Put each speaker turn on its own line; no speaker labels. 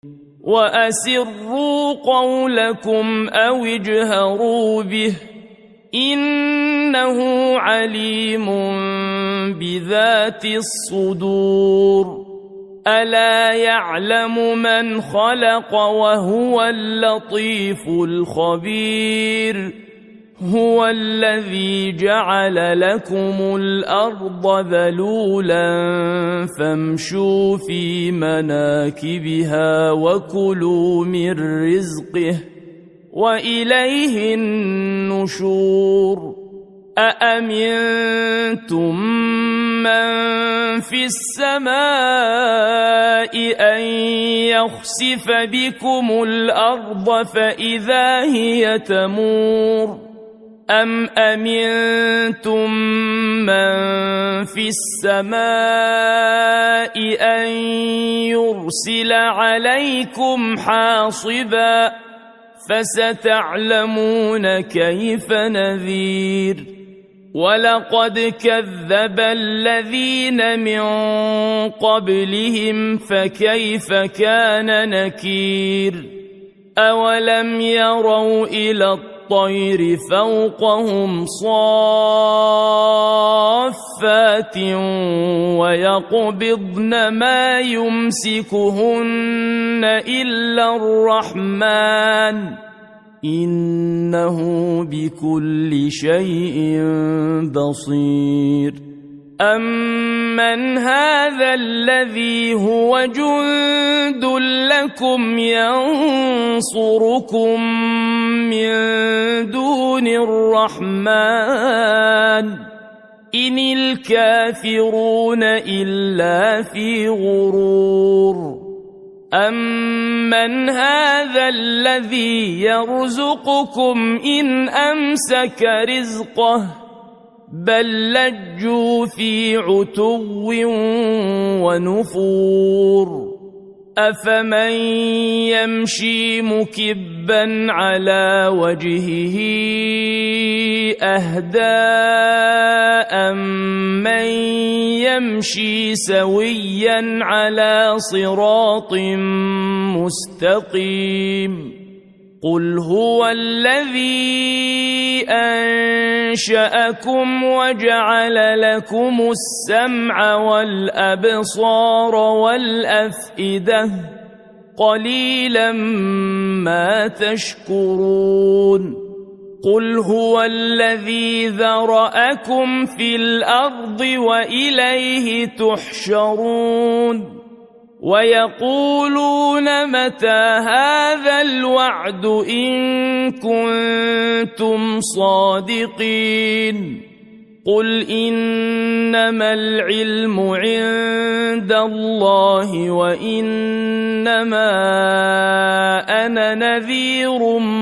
وأسروا قولكم أو اجهروا به إنه عليم بذات الصدور ألا يعلم من خلق وهو اللطيف الخبير هو الذي جعل لكم الأرض ذلولا فامشوا في مناكبها وكلوا من رزقه وإليه النشور أأمنتم من في السماء أن يخسف بكم الأرض فإذا هي تمور أم أمنتم من في السماء أن يرسل عليكم حاصبا فستعلمون كيف نذير ولقد كذب الذين من قبلهم فكيف كان نكير أولم يروا إلى الطير فوقهم صافات ويقبضن ما يمسكهن إلا الرحمن إنه بكل شيء بصير أمن هذا الذي هو جند لكم ينصركم من دون الرحمن إن الكافرون إلا في غرور أمن هذا الذي يرزقكم إن أمسك رزقه بل لجوا في عتو ونفور أفمن يمشي مكبا على وجهه أهدى أمن يمشي سويا على صراط مستقيم قل هو الذي أنشأكم وجعل لكم السمع والأبصار والأفئدة قليلا ما تشكرون قل هو الذي ذرأكم في الأرض وإليه تحشرون ويقولون متى هذا الوعد إن كنتم صادقين قل إنما العلم عند الله وإنما أنا نذير